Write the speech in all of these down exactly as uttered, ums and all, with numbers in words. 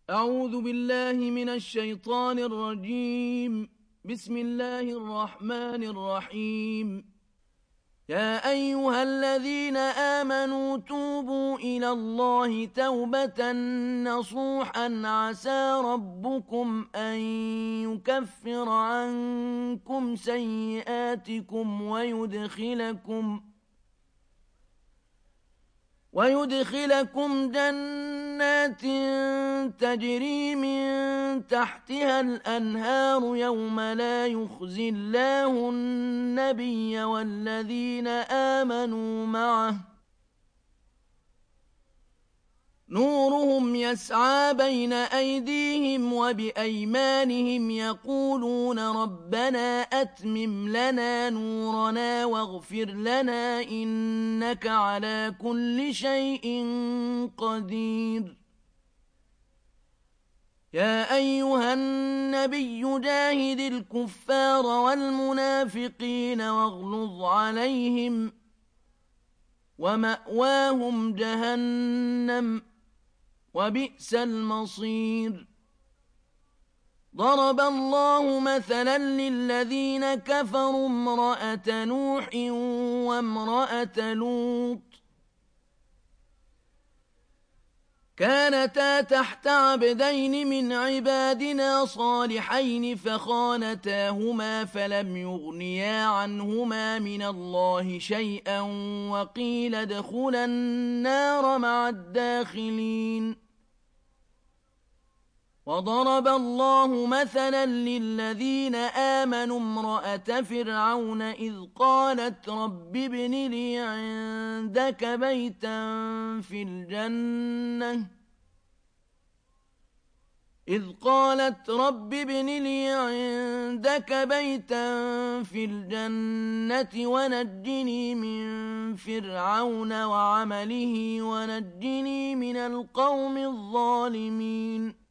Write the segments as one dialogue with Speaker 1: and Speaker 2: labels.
Speaker 1: أعوذ بالله من الشيطان الرجيم. بسم الله الرحمن الرحيم. يا أيها الذين آمنوا توبوا إلى الله توبة نصوحا عسى ربكم أن يكفر عنكم سيئاتكم ويدخلكم ويدخلكم جنات تجري من تحتها الأنهار يوم لا يخزي الله النبي والذين آمنوا معه نورهم يسعى بين أيديهم وبأيمانهم يقولون ربنا أتمم لنا نورنا واغفر لنا إنك على كل شيء قدير. يا أيها النبي جاهد الكفار والمنافقين واغلظ عليهم ومأواهم جهنم وبئس المصير. ضرب الله مثلا للذين كفروا امرأة نوح وامرأة لوط كانتا تحت عبدين من عبادنا صالحين فخانتاهما فلم يغنيا عنهما من الله شيئا وقيل ادخلا النار مع الداخلين. وضرب الله مثلا للذين آمنوا امرأة فرعون إذ قالت رب ابن لي عندك بيتا في الجنة إذ قالت رب ابن لي عندك بيتا في الجنة ونجني من فرعون وعمله ونجني من القوم الظالمين.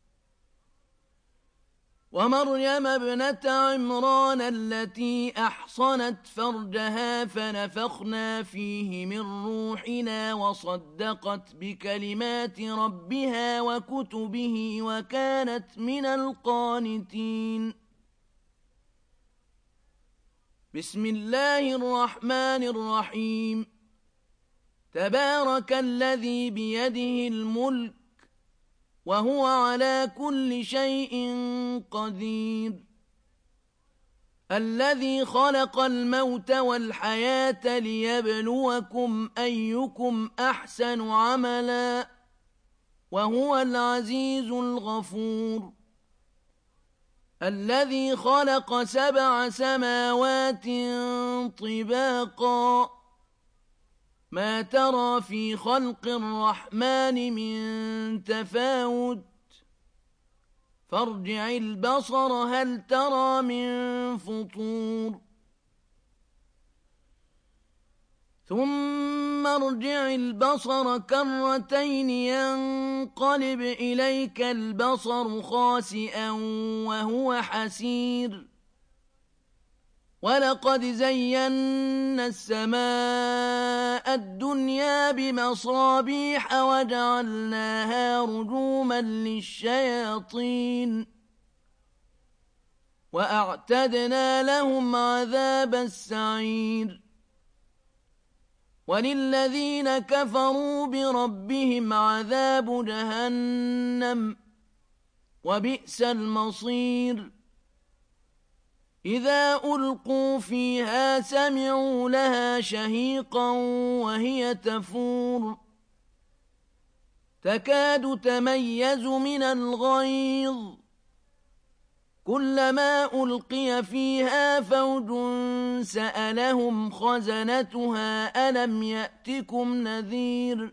Speaker 1: ومريم ابنة عمران التي أحصنت فرجها فنفخنا فيه من روحنا وصدقت بكلمات ربها وكتبه وكانت من القانتين. بسم الله الرحمن الرحيم. تبارك الذي بيده الملك وهو على كل شيء قدير. الذي خلق الموت والحياة ليبلوكم أيكم أحسن عملا وهو العزيز الغفور. الذي خلق سبع سماوات طباقا ما ترى في خلق الرحمن من تفاوت فارجع البصر هل ترى من فطور ثم ارجع البصر كرتين ينقلب إليك البصر خاسئا وهو حسير. ولقد زينا السماء الدنيا بمصابيح وجعلناها رجوما للشياطين وأعتدنا لهم عذاب السعير. وللذين كفروا بربهم عذاب جهنم وبئس المصير. إذا ألقوا فيها سمعوا لها شهيقا وهي تفور تكاد تميز من الغيظ كلما ألقي فيها فوج سألهم خزنتها ألم يأتكم نذير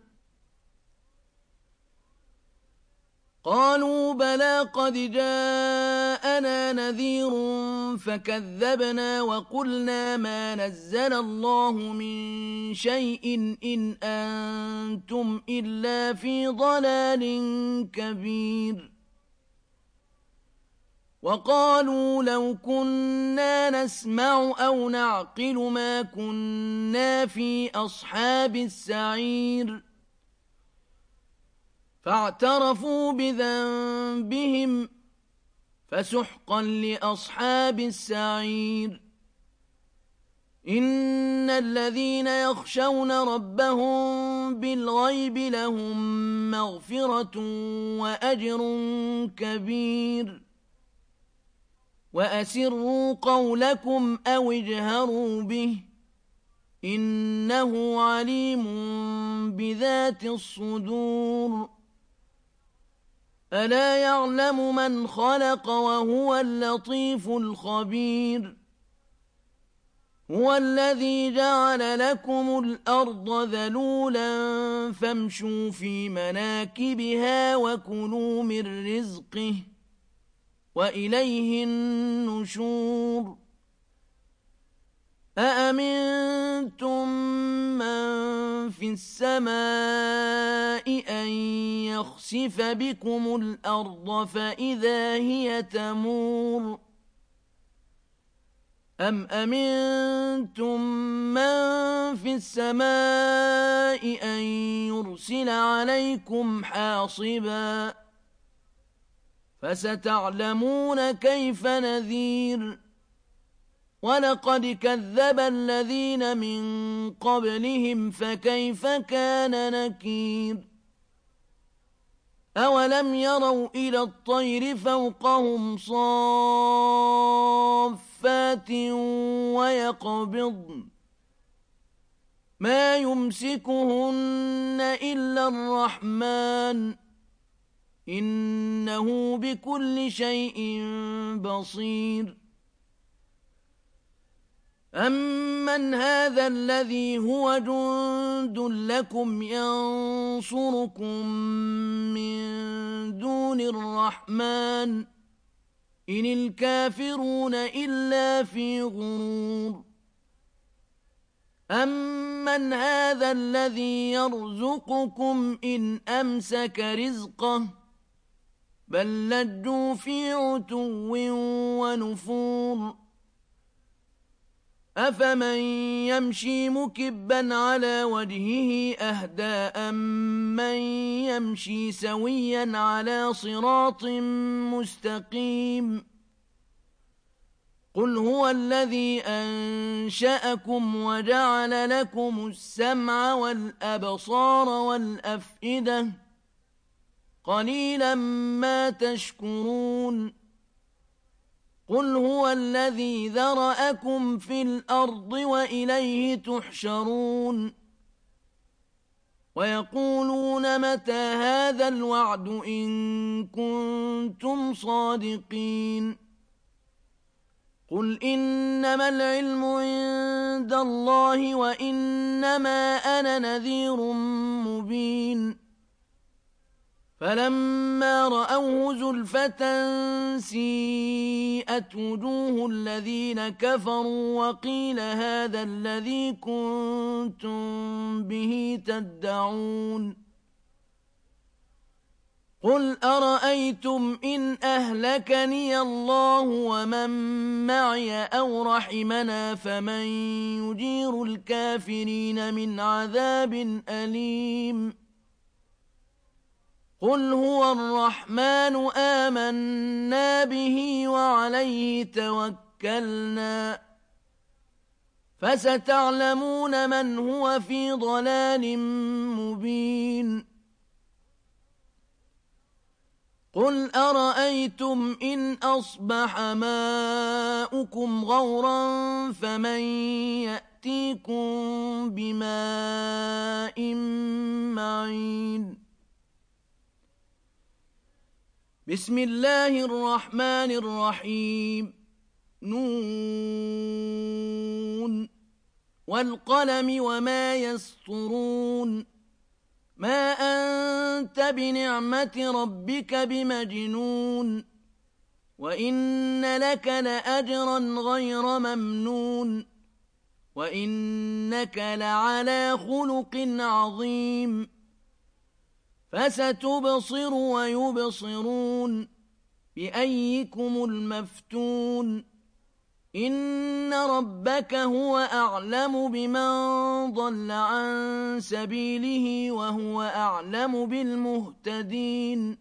Speaker 1: قالوا بلى قد جاءنا نذير فكذبنا وقلنا ما نزل الله من شيء إن أنتم إلا في ضلال كبير. وقالوا لو كنا نسمع أو نعقل ما كنا في أصحاب السعير فاعترفوا بذنبهم فسحقا لأصحاب السعير. إن الذين يخشون ربهم بالغيب لهم مغفرة وأجر كبير. وأسروا قولكم أو اجهروا به إنه عليم بذات الصدور. ألا يعلم من خلق وهو اللطيف الخبير. هو الذي جعل لكم الأرض ذلولا فامشوا في مناكبها وكلوا من رزقه وإليه النشور. أأمنتم من في السماء أن يخسف بكم الأرض فإذا هي تمور. أم أمنتم من في السماء أن يرسل عليكم حاصبا فستعلمون كيف نذير. ولقد كذب الذين من قبلهم فكيف كان نكير. أولم يروا إلى الطير فوقهم صافات ويقبضن ما يمسكهن إلا الرحمن إنه بكل شيء بصير. أمن هذا الذي هو جند لكم ينصركم من دون الرحمن إن الكافرون إلا في غرور. أمن هذا الذي يرزقكم إن أمسك رزقه بل لجوا في عتو ونفور. أفمن يمشي مكبا على وجهه أهدى أمن يمشي سويا على صراط مستقيم. قل هو الذي أنشأكم وجعل لكم السمع والأبصار والأفئدة قليلا ما تشكرون. قل هو الذي ذرأكم في الأرض وإليه تحشرون. ويقولون متى هذا الوعد إن كنتم صادقين. قل إنما العلم عند الله وإنما أنا نذير مبين. فلما رأوه زلفة سيئت وجوه الذين كفروا وقيل هذا الذي كنتم به تدعون. قل أرأيتم إن أهلكني الله ومن معي أو رحمنا فمن يجير الكافرين من عذاب أليم. قل هو الرحمن آمنا به وعليه توكلنا فستعلمون من هو في ضلال مبين. قل أرأيتم إن أصبح ماؤكم غورا فمن يأتيكم بماء معين. بسم الله الرحمن الرحيم. نون والقلم وما يسطرون. ما أنت بنعمة ربك بمجنون. وإن لك لأجرا غير ممنون. وإنك لعلى خلق عظيم. فستبصر ويبصرون بأيكم المفتون. إن ربك هو أعلم بمن ضل عن سبيله وهو أعلم بالمهتدين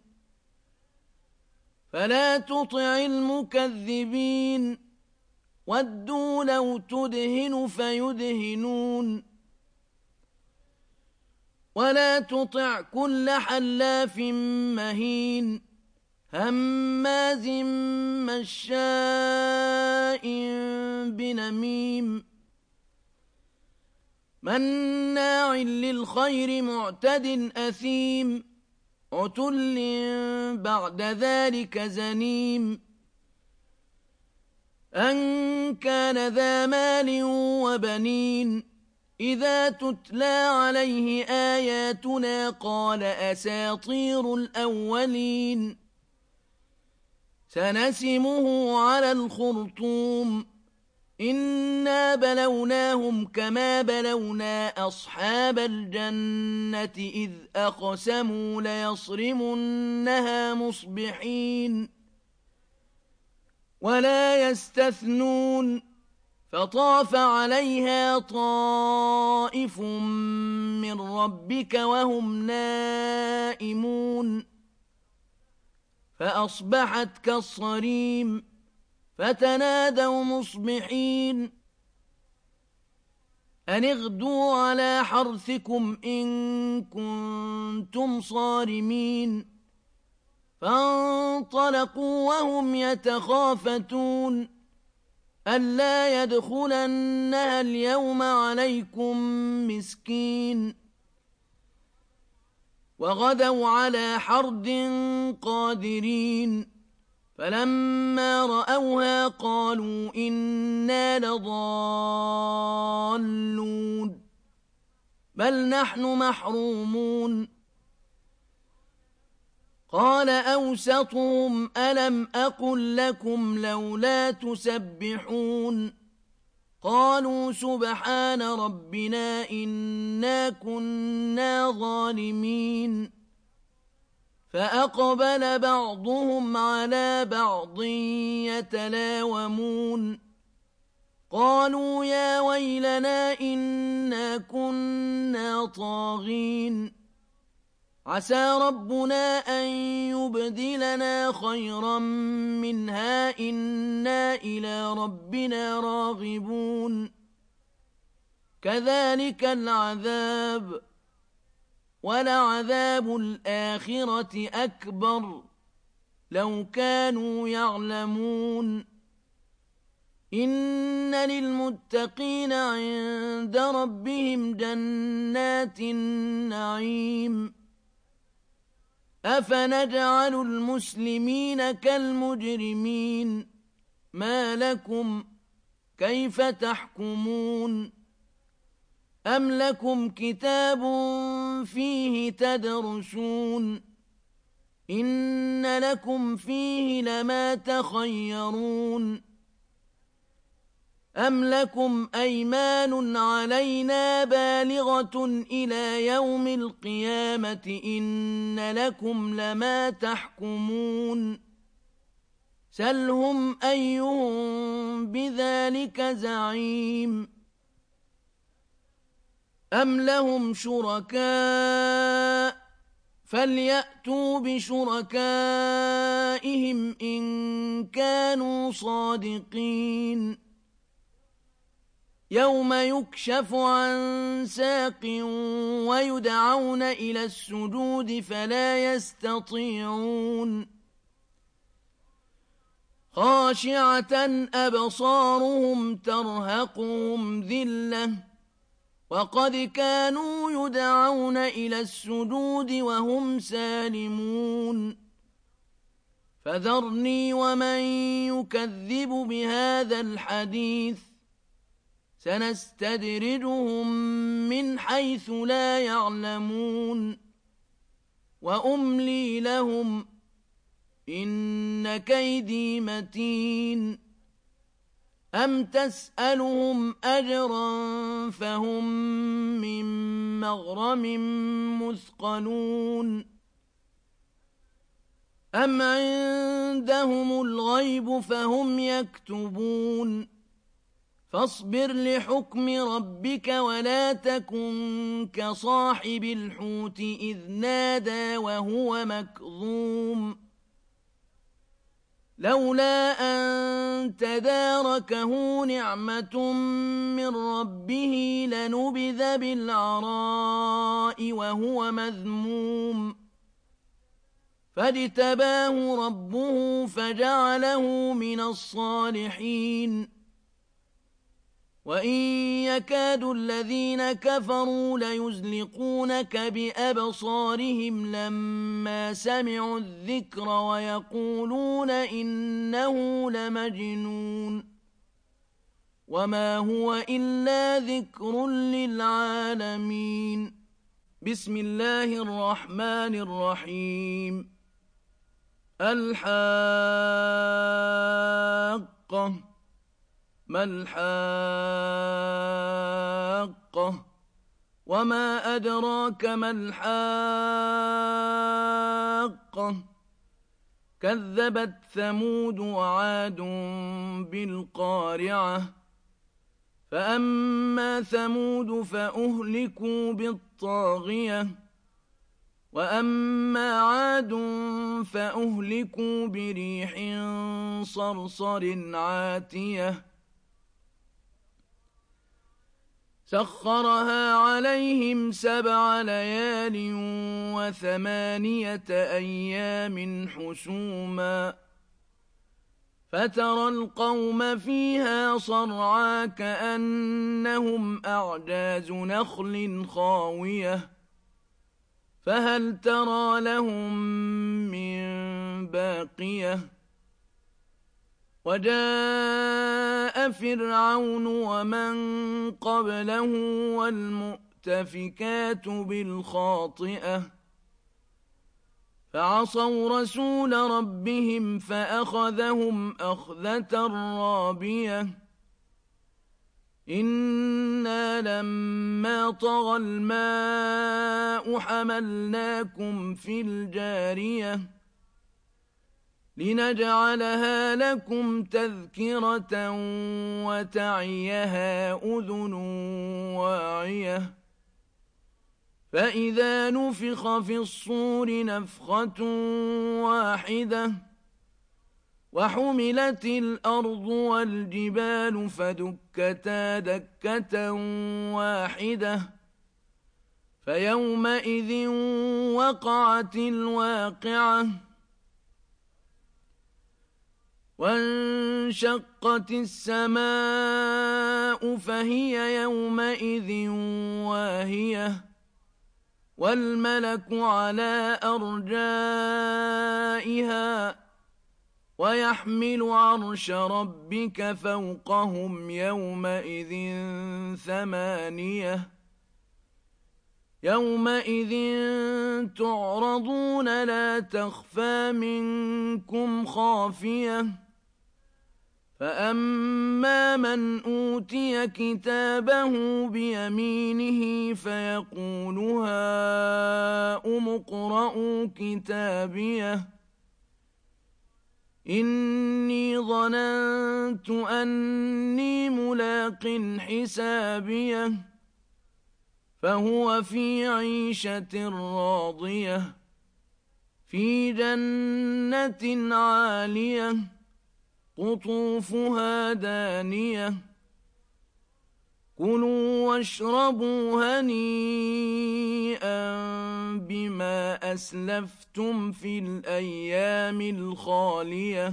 Speaker 1: فلا تطع المكذبين ودوا لو تدهن فيدهنون ولا تطع كل حلاف مهين هماز مشاء بنميم مناع للخير معتد أثيم عتل بعد ذلك زنيم أن كان ذا مال وبنين إذا تتلى عليه آياتنا قال أساطير الأولين سنسمه على الخرطوم إنا بلوناهم كما بلونا أصحاب الجنة إذ أقسموا ليصرمنها مصبحين ولا يستثنون فطاف عليها طائف من ربك وهم نائمون فأصبحت كالصريم فتنادوا مصبحين أن اغدوا على حرثكم إن كنتم صارمين فانطلقوا وهم يتخافتون ألا يدخلنها اليوم عليكم مسكين وغدوا على حرد قادرين فلما رأوها قالوا إنا لضالون بل نحن محرومون قال أوسطهم ألم أقل لكم لولا تسبحون قالوا سبحان ربنا إنا كنا ظالمين فأقبل بعضهم على بعض يتلاومون قالوا يا ويلنا إنا كنا طاغين عسى ربنا أن يبدلنا خيرا منها إنا إلى ربنا راغبون كذلك العذاب ولعذاب الآخرة أكبر لو كانوا يعلمون إن للمتقين عند ربهم جنات النعيم أفنجعل المسلمين كالمجرمين ما لكم كيف تحكمون أم لكم كتاب فيه تدرسون إن لكم فيه لما تخيرون أم لكم أيمان علينا بالغة إلى يوم القيامة إن لكم لما تحكمون سلهم أيهم بذلك زعيم أم لهم شركاء فليأتوا بشركائهم إن كانوا صادقين يوم يكشف عن ساق ويدعون إلى السجود فلا يستطيعون خاشعة أبصارهم ترهقهم ذلة وقد كانوا يدعون إلى السجود وهم سالمون فذرني ومن يكذب بهذا الحديث سنستدرجهم من حيث لا يعلمون وأملي لهم إن كيدي متين أم تسألهم أجرا فهم من مغرم مثقلون أم عندهم الغيب فهم يكتبون فاصبر لحكم ربك ولا تكن كصاحب الحوت إذ نادى وهو مكظوم لولا أن تداركه نعمة من ربه لنبذ بالعراء وهو مذموم فاجتباه ربه فجعله من الصالحين وإن يكاد الذين كفروا ليزلقونك بأبصارهم لما سمعوا الذكر ويقولون إنه لمجنون وما هو إلا ذكر للعالمين بسم الله الرحمن الرحيم الحاقة ما الحاقة وما أدراك ما الحاقة كذبت ثمود وعاد بالقارعة فأما ثمود فأهلكوا بالطاغية وأما عاد فأهلكوا بريح صرصر عاتية سخرها عليهم سبع ليال وثمانية أيام حسوما فترى القوم فيها صرعا كأنهم أعجاز نخل خاوية فهل ترى لهم من باقية وجاء فرعون ومن قبله والمؤتفكات بالخاطئة فعصوا رسول ربهم فأخذهم أخذة رابية إنا لما طغى الماء حملناكم في الجارية لنجعلها لكم تذكرة وتعيها أذن واعية فإذا نفخ في الصور نفخة واحدة وحملت الأرض والجبال فدكتا دكة واحدة فيومئذ وقعت الواقعة وانشقت السماء فهي يومئذ واهية والملك على أرجائها ويحمل عرش ربك فوقهم يومئذ ثمانية يومئذ تعرضون لا تخفى منكم خافية فأما من أوتي كتابه بيمينه فيقول هاؤم اقرءوا كتابيه إني ظننت أني ملاق حسابيه فهو في عيشة راضية في جنة عالية قطوفها دانية كلوا واشربوا هنيئا بما أسلفتم في الأيام الخالية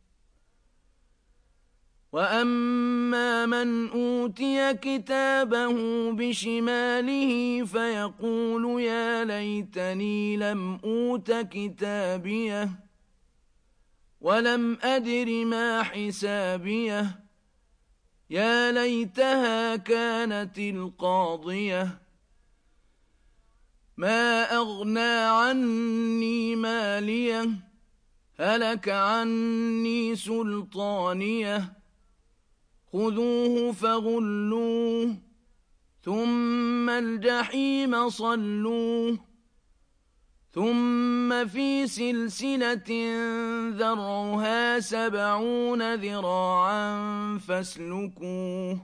Speaker 1: وأما من أوتي كتابه بشماله فيقول يا ليتني لم أوت كتابيه ولم أدر ما حسابيه يا ليتها كانت القاضية ما أغنى عني ماليه هلك عني سلطانيه خذوه فغلوه ثم الجحيم صلوه ثم في سلسلة ذرعها سبعون ذراعا فاسلكوه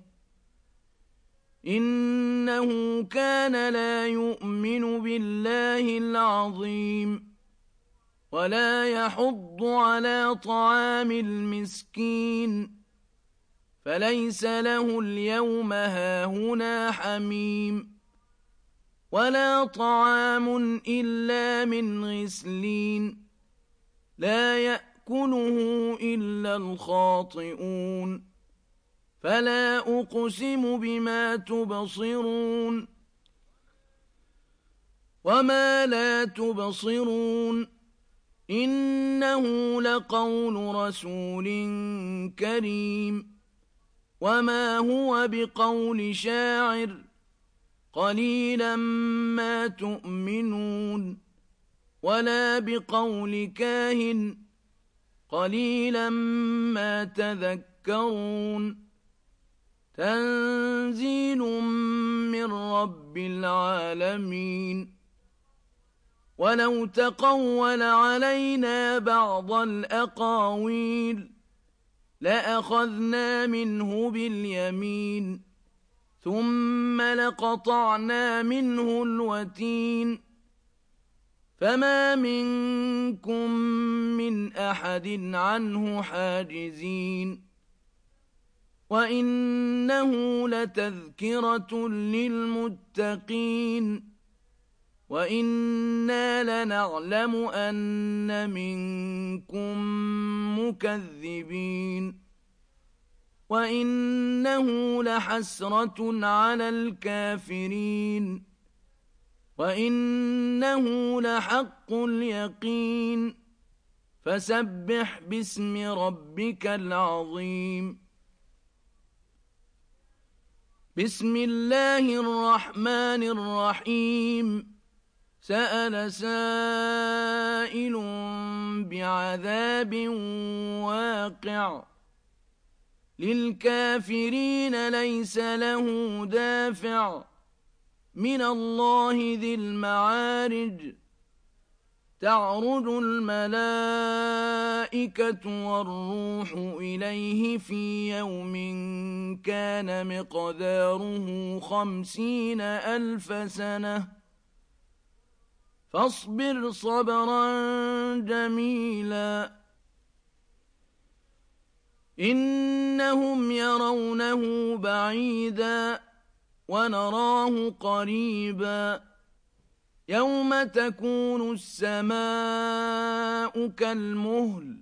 Speaker 1: إنه كان لا يؤمن بالله العظيم ولا يحض على طعام المسكين فليس له اليوم هاهنا حميم ولا طعام إلا من غسلين لا يأكله إلا الخاطئون فلا أقسم بما تبصرون وما لا تبصرون إنه لقول رسول كريم وما هو بقول شاعر قليلا ما تؤمنون ولا بقول كاهن قليلا ما تذكرون تنزيل من رب العالمين ولو تقول علينا بعض الأقاويل لأخذنا منه باليمين ثم لقطعنا منه الوتين فما منكم من أحد عنه حاجزين وإنه لتذكرة للمتقين وإنا لنعلم أن منكم مكذبين وإنه لحسرة على الكافرين وإنه لحق اليقين فسبح باسم ربك العظيم بسم الله الرحمن الرحيم سأل سائل بعذاب واقع للكافرين ليس له دافع من الله ذي المعارج تعرج الملائكة والروح إليه في يوم كان مقداره خمسين ألف سنة فاصبر صبرا جميلا إنهم يرونه بعيدا ونراه قريبا يوم تكون السماء كالمهل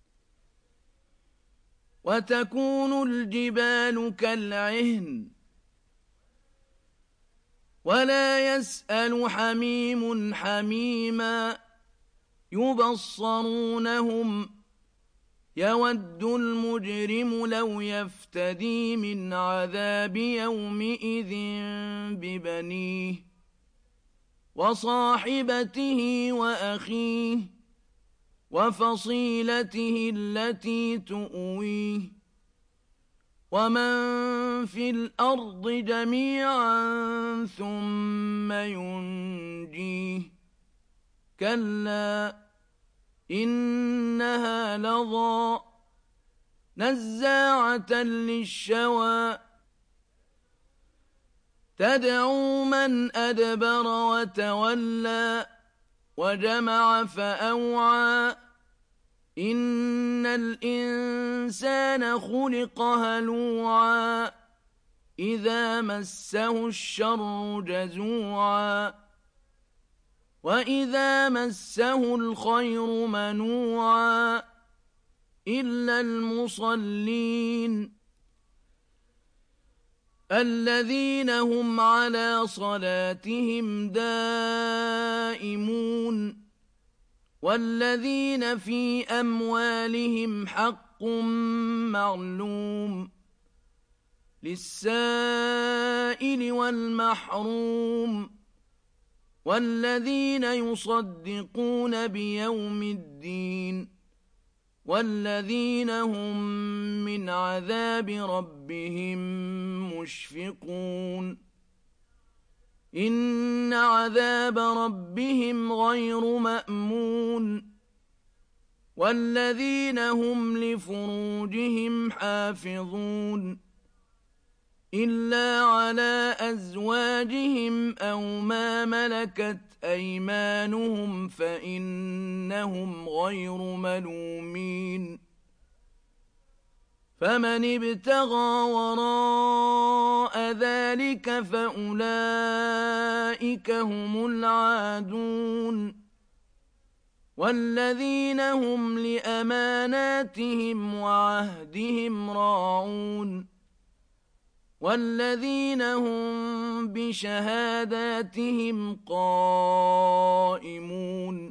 Speaker 1: وتكون الجبال كالعهن ولا يسأل حميم حميما يبصرونهم يود المجرم لو يفتدي من عذاب يومئذ ببنيه وصاحبته وأخيه وفصيلته التي تؤويه ومن في الأرض جميعا ثم ينجيه كلا إنها لظى نزاعة للشوى تدعو من أدبر وتولى وجمع فأوعى إن الإنسان خلق هلوعا إذا مسه الشر جزوعا وإذا مسه الخير منوعا إلا المصلين الذين هم على صلاتهم دائمون والذين في أموالهم حق معلوم للسائل والمحروم والذين يصدقون بيوم الدين والذين هم من عذاب ربهم مشفقون إن عذاب ربهم غير مأمون والذين هم لفروجهم حافظون إلا على أزواجهم أو ما ملكت أيمانهم فإنهم غير ملومين فمن ابتغى وراء ذلك فأولئك هم العادون والذين هم لأماناتهم وعهدهم راعون والذين هم بشهاداتهم قائمون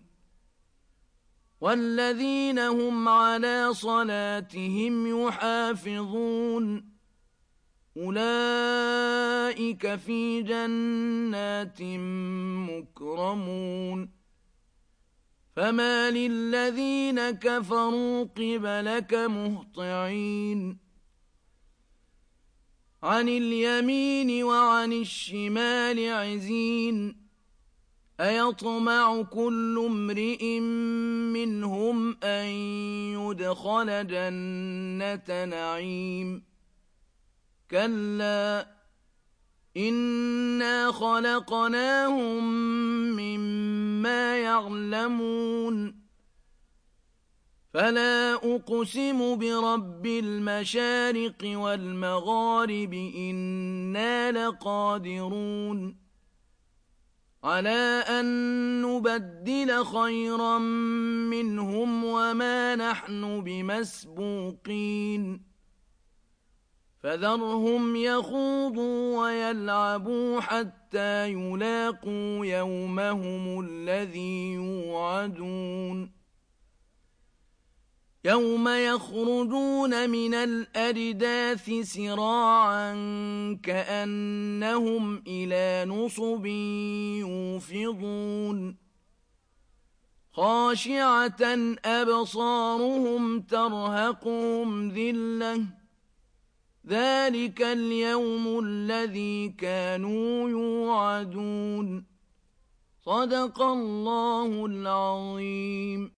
Speaker 1: والذين هم على صلاتهم يحافظون أولئك في جنات مكرمون فما للذين كفروا قبلك مهطعين عن اليمين وعن الشمال عزين أيطمع كل امرئ منهم أن يدخل جنة نعيم كلا إنا خلقناهم مما يعلمون فلا أقسم برب المشارق والمغارب إنا لقادرون على أن نبدل خيرا منهم وما نحن بمسبوقين فذرهم يخوضوا ويلعبوا حتى يلاقوا يومهم الذي يوعدون يوم يخرجون من الأجداث سراعا كأنهم إلى نصب يوفضون خاشعة أبصارهم ترهقهم ذلة ذلك اليوم الذي كانوا يوعدون صدق الله العظيم.